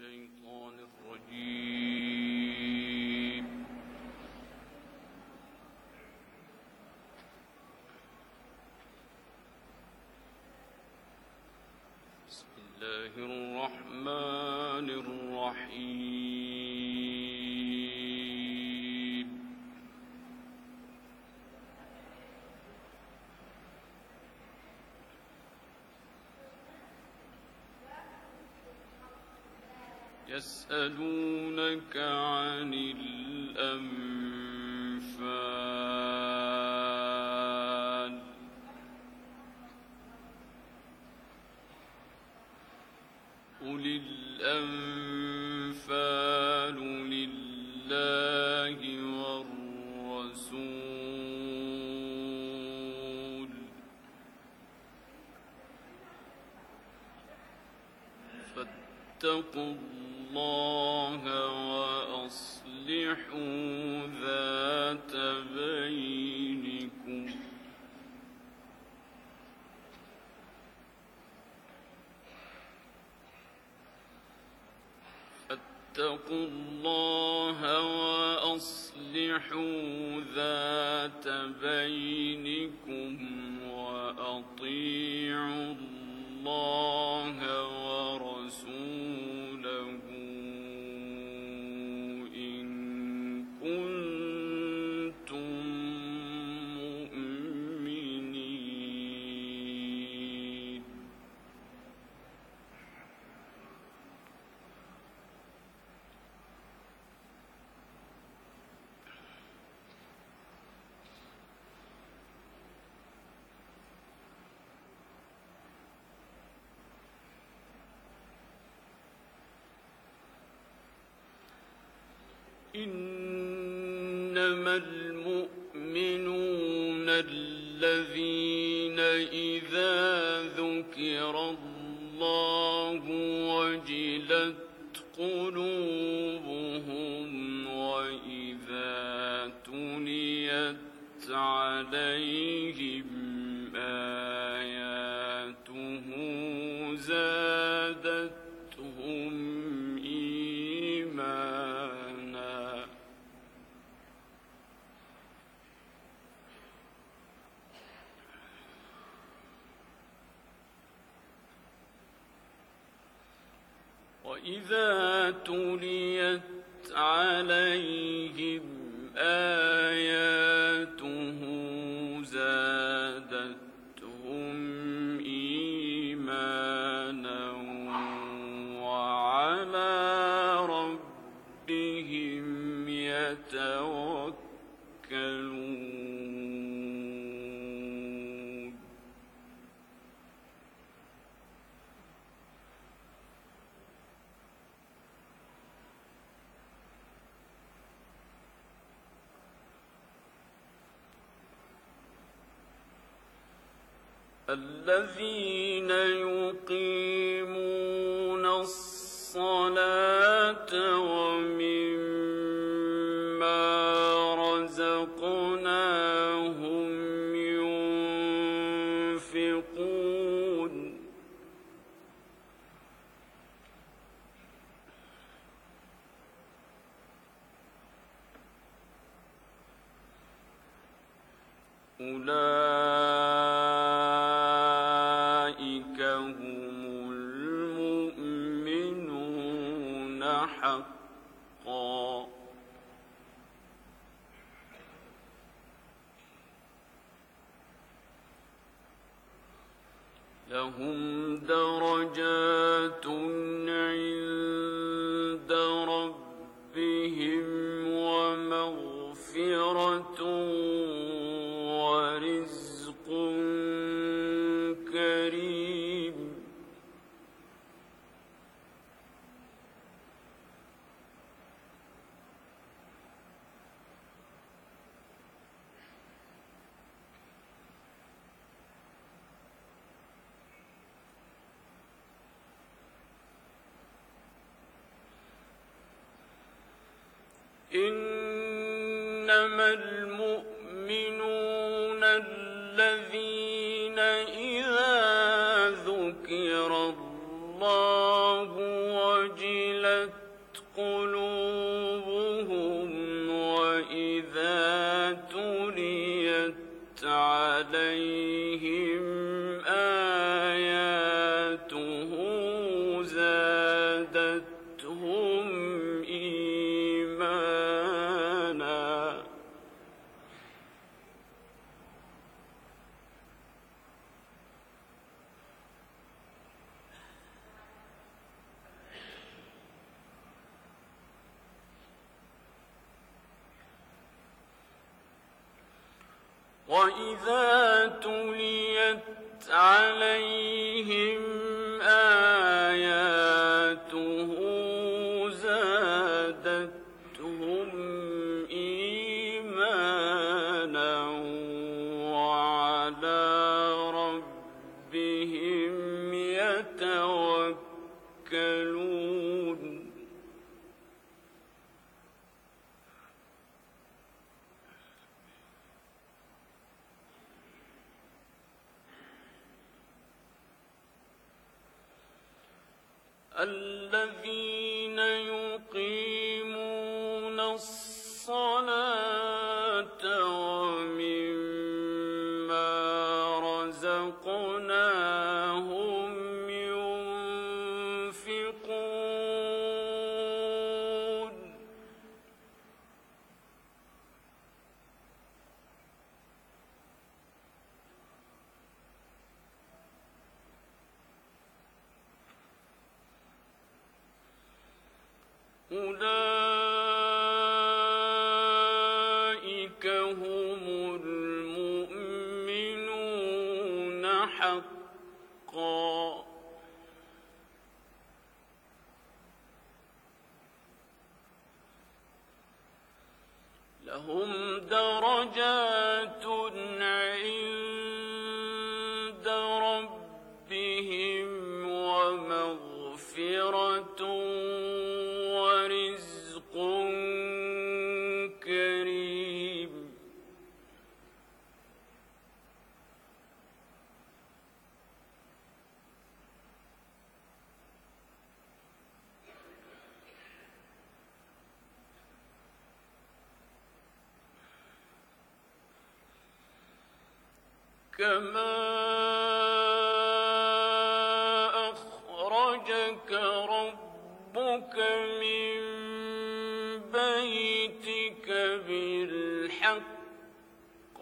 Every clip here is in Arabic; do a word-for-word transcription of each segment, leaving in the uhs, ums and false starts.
الشيطان الرجيم. بسم الله الرحمن الرحيم. يسألونك عن الأنفال قل الأنفال لله والرسول فاتقوا الله وأصلحوا ذات بينكم فاتقوا الله وأصلحوا ذات بينكم وأطيعوا الله ورسوله إن كنتم مؤمنين. إنما المؤمنون الذين إذا ذكر الله وجلت قلوبهم وإذا تليت عليهم آياته زادتهم إيمانا وإذا تليت عليهم آياته زادتهم إيمانا وعلى ربهم يتوكلون. الذين يقيمون الصلاة ومما رزقناهم ينفقون أولئك هم المؤمنون حقا لهم درجات عند ربهم ومغفرة ورزق كريم. إنما المؤمنون الذين إذا ذكر الله وجلت قلوبهم وإذا تليت عليهم آياته زادتهم إيمانا وإذا تليت عليهم آياته زادتهم إيمانا وعلى ربهم يتوكلون الذين يقيمون الصلاة ومما رزقناهم ينفقون أولئك هم المؤمنون حقا لهم درجات عند ربهم ومغفرة ورزق كريم كما أخرجك ربك من بيتك بالحق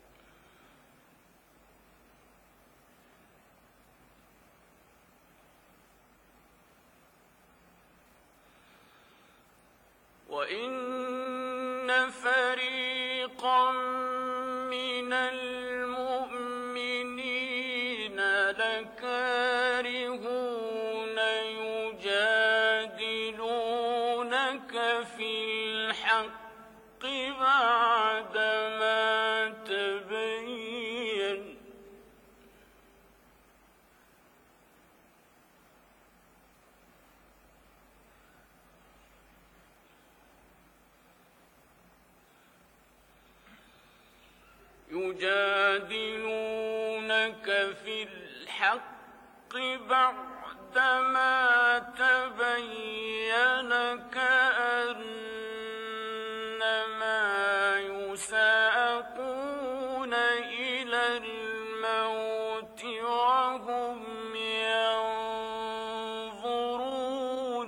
وإن فريقا من المؤمنين لكارهون يجادلونك في الحق بعدما تبين يجادلونك في الحق بعدما تبين كأنما يساقون إلى الموت وهم ينظرون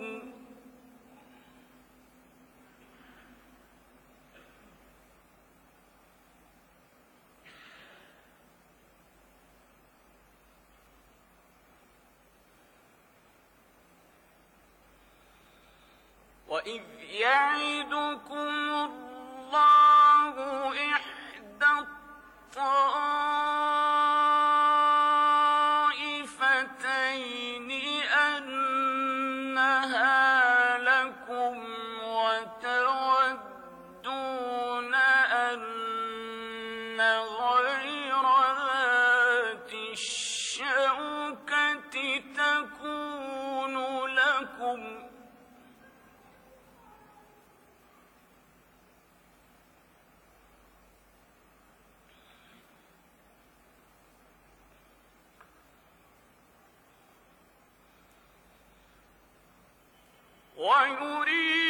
وإذ يعدكم الله إحدى الطائفتين أنها لكم وتودون أن غير ذات الشوكة تكون لكم ويريد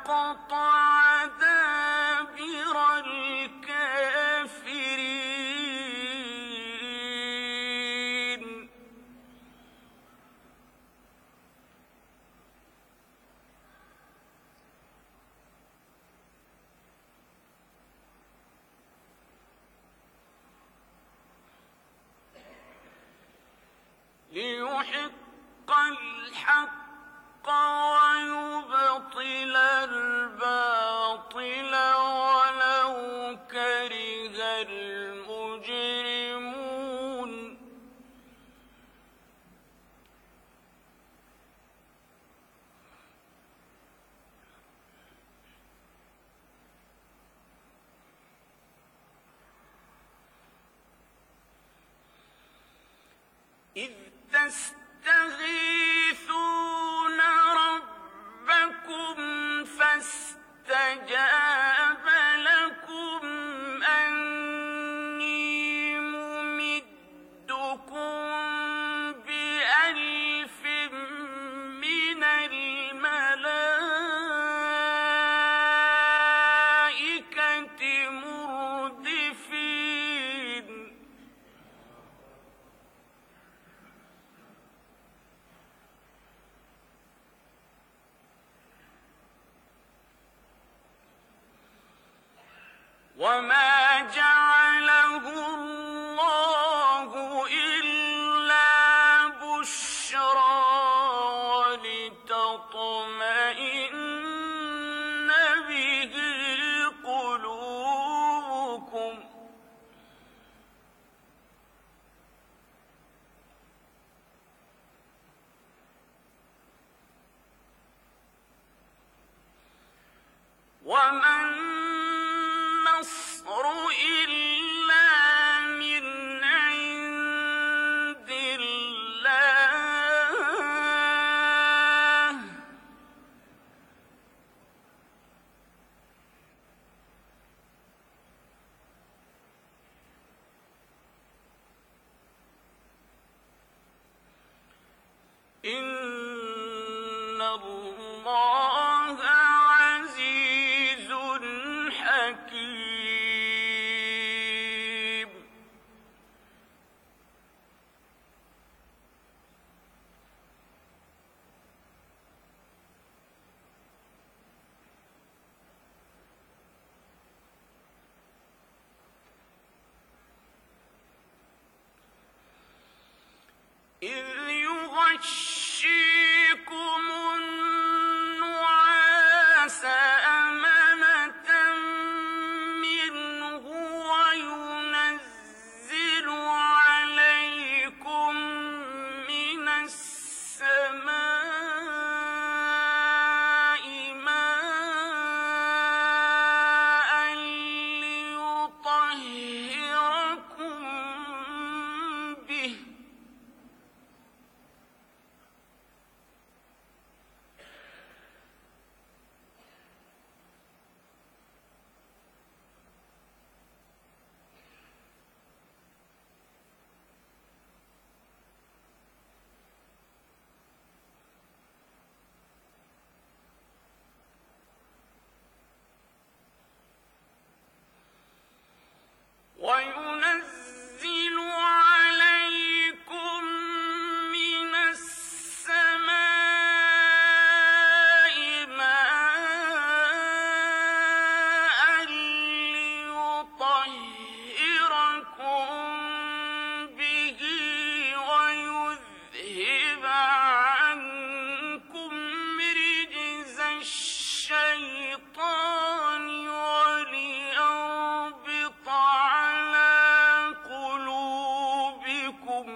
لقطع دابر الكافرين ليحق الحق ويبطل الباطل ولو كره المجرمون إذ تستغيثون ربكم فاستجاب لكم أني ممدكم بألف من الملائكة مردفين وما جعله الله إلا بشرى ولتطمئن به قلوبكم وما النصر إلا من عند الله إن الله عزيز حكيم إذ يغشيكم النعاس أمنة منه وينزل عليكم من السماء ماء ليطهركم به وينزل عليكم من السماء ماء ليطهركم به ويذهب عنكم رجز الشيطان وليربط على قلوبكم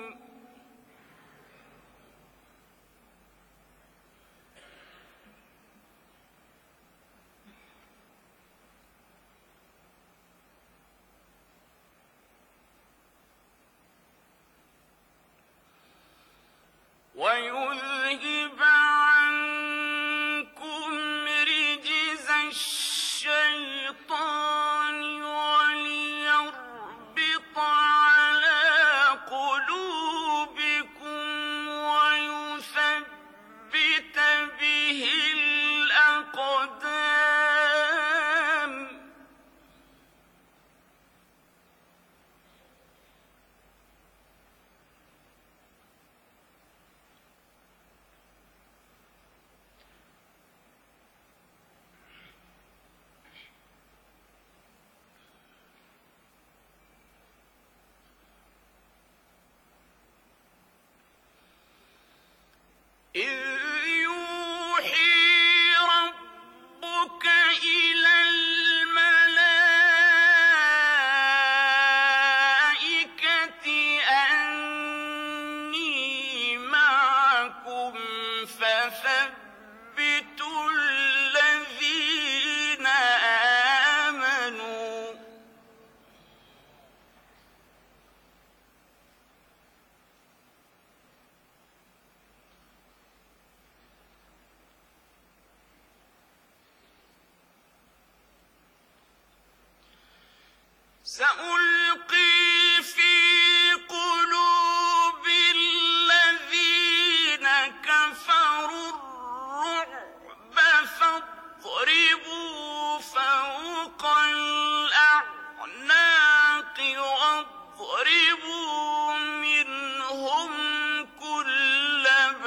ويذهب عنكم رجز الشيطان وليربط على قلوبكم ويثبت به الأقدام سألقي في قلوب الذين كفروا الرعب فاضربوا فوق الأعناق واضربوا منهم كل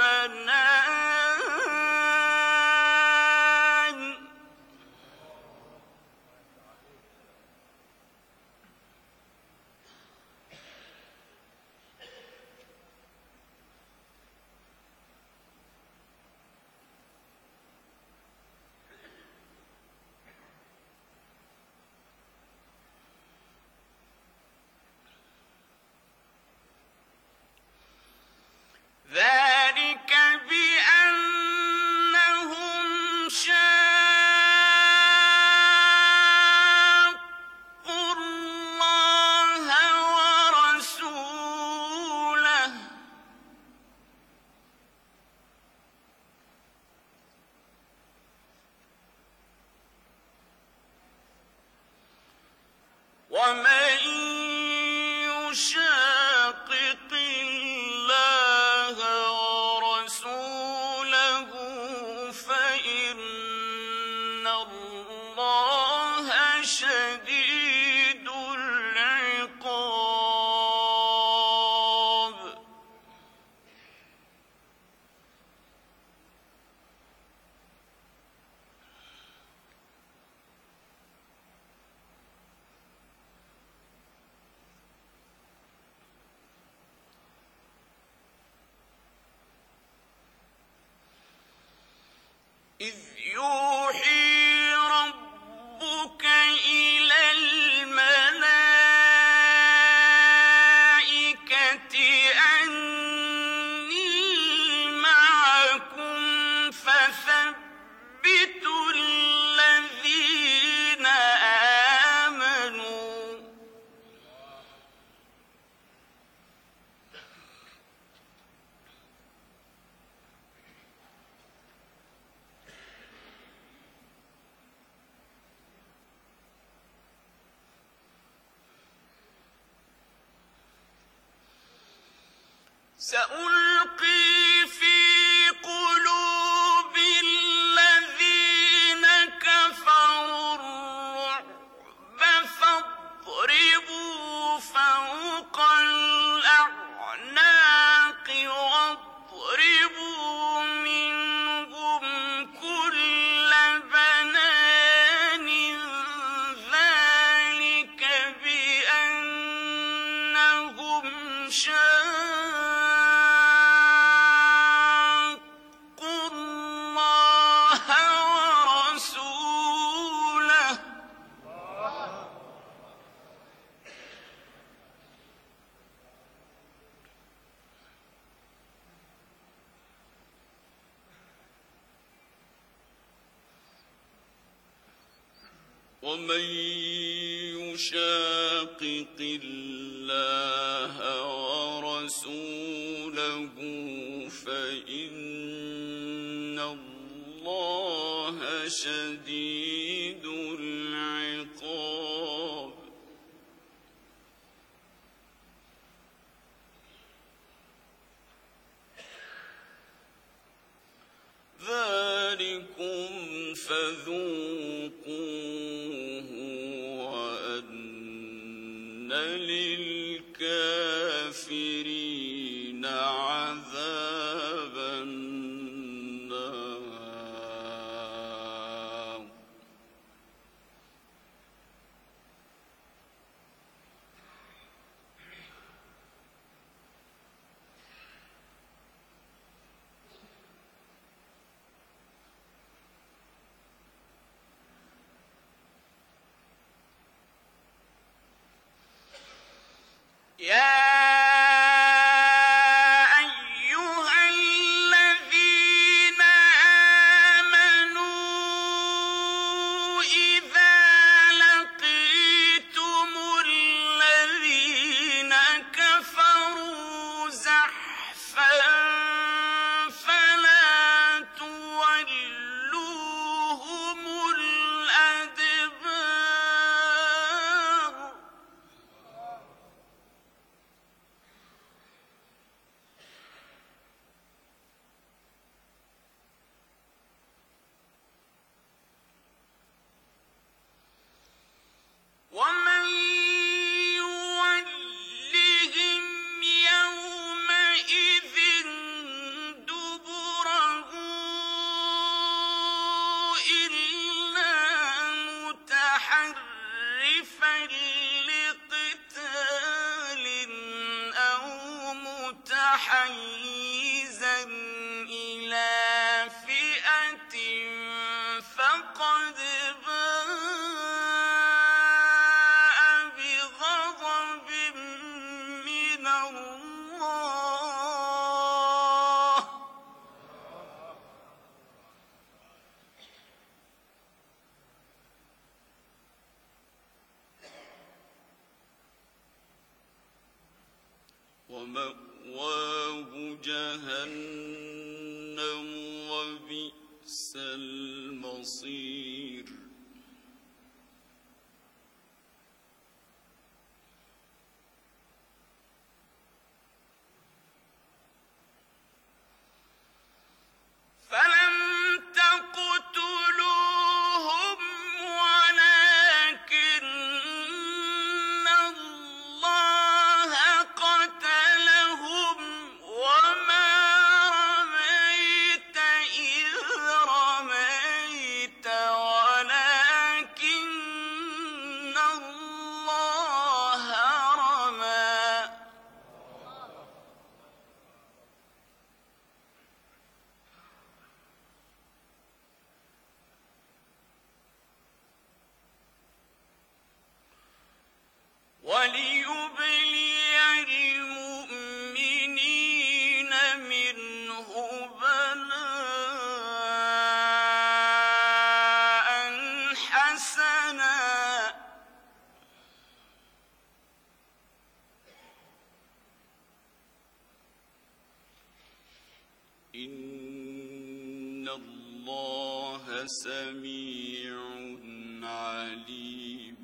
بنان ذلك بأنهم شاقوا الله ورسوله ومن يشاقق الله ورسوله فإن الله شديد العقاب إذ يوحي ربك إلى الملائكة أني معكم فثبتوا الذين آمنوا سألقي في قلوب الذين كفروا الرعب فاضربوا فوق الأعناق واضربوا منهم كل بنان ذلك بأنهم شاقوا الله ورسوله ومن يشاقق الله ورسوله فإن الله شديد العقاب ذلكم فذوقوه وأن للكافرين عذاب النار يا أيها الذين آمنوا إذا لقيتم الذين كفروا زحفا فلا تولوهم الأدبار ومأواه جهنم وبئس المصير وليبلي المؤمنين منه بلاء حسنا إن الله سميع عليم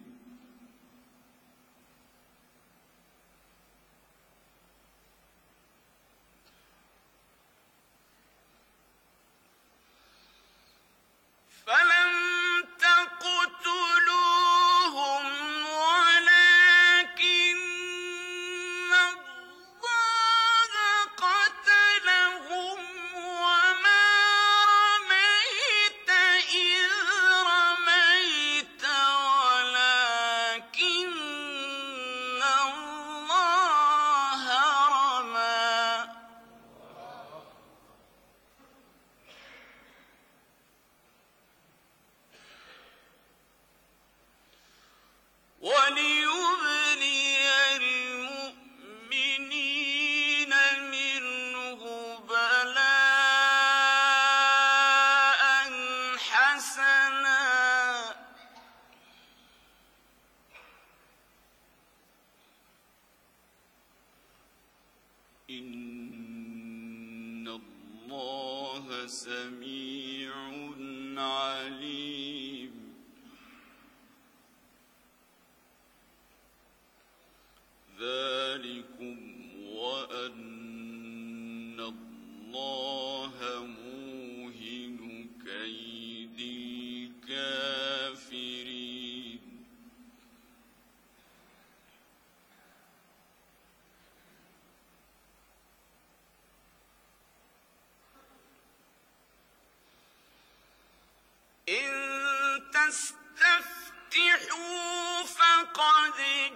فلم تقتلوهم ولكن الله قتلهم وما رميت إذ رميت ولكن الله رمى وليبلي المؤمنين منه بلاء حسنا إن الله سميع عليم ذلكم وأن الله موهن كيد الكافرين إن تستفتحوا فقد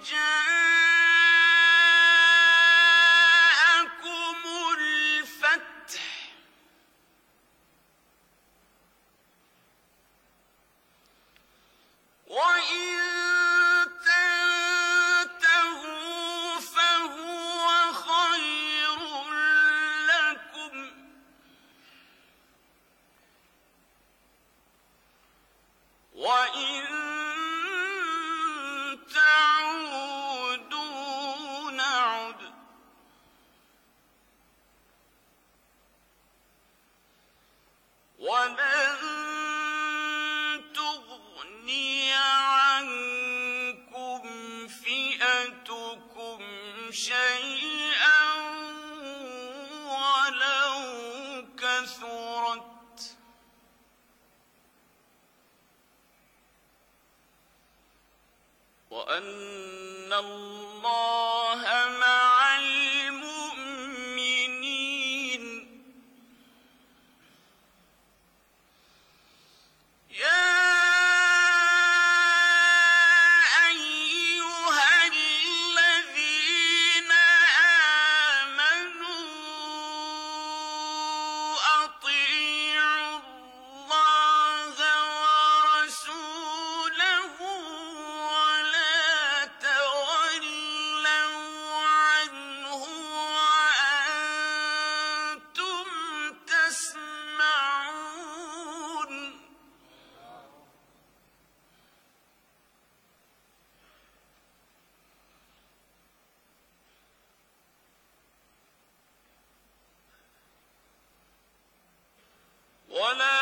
جاءكم الفتح وإن تنتهوا فهو خير لكم وإن تعودوا نعد ولن تغني عنكم فئتكم شيئا ولو كثرت وأن الله مع المؤمنين يا أيها الذين آمنوا أطيعوا الله ورسوله ولا تولوا ولا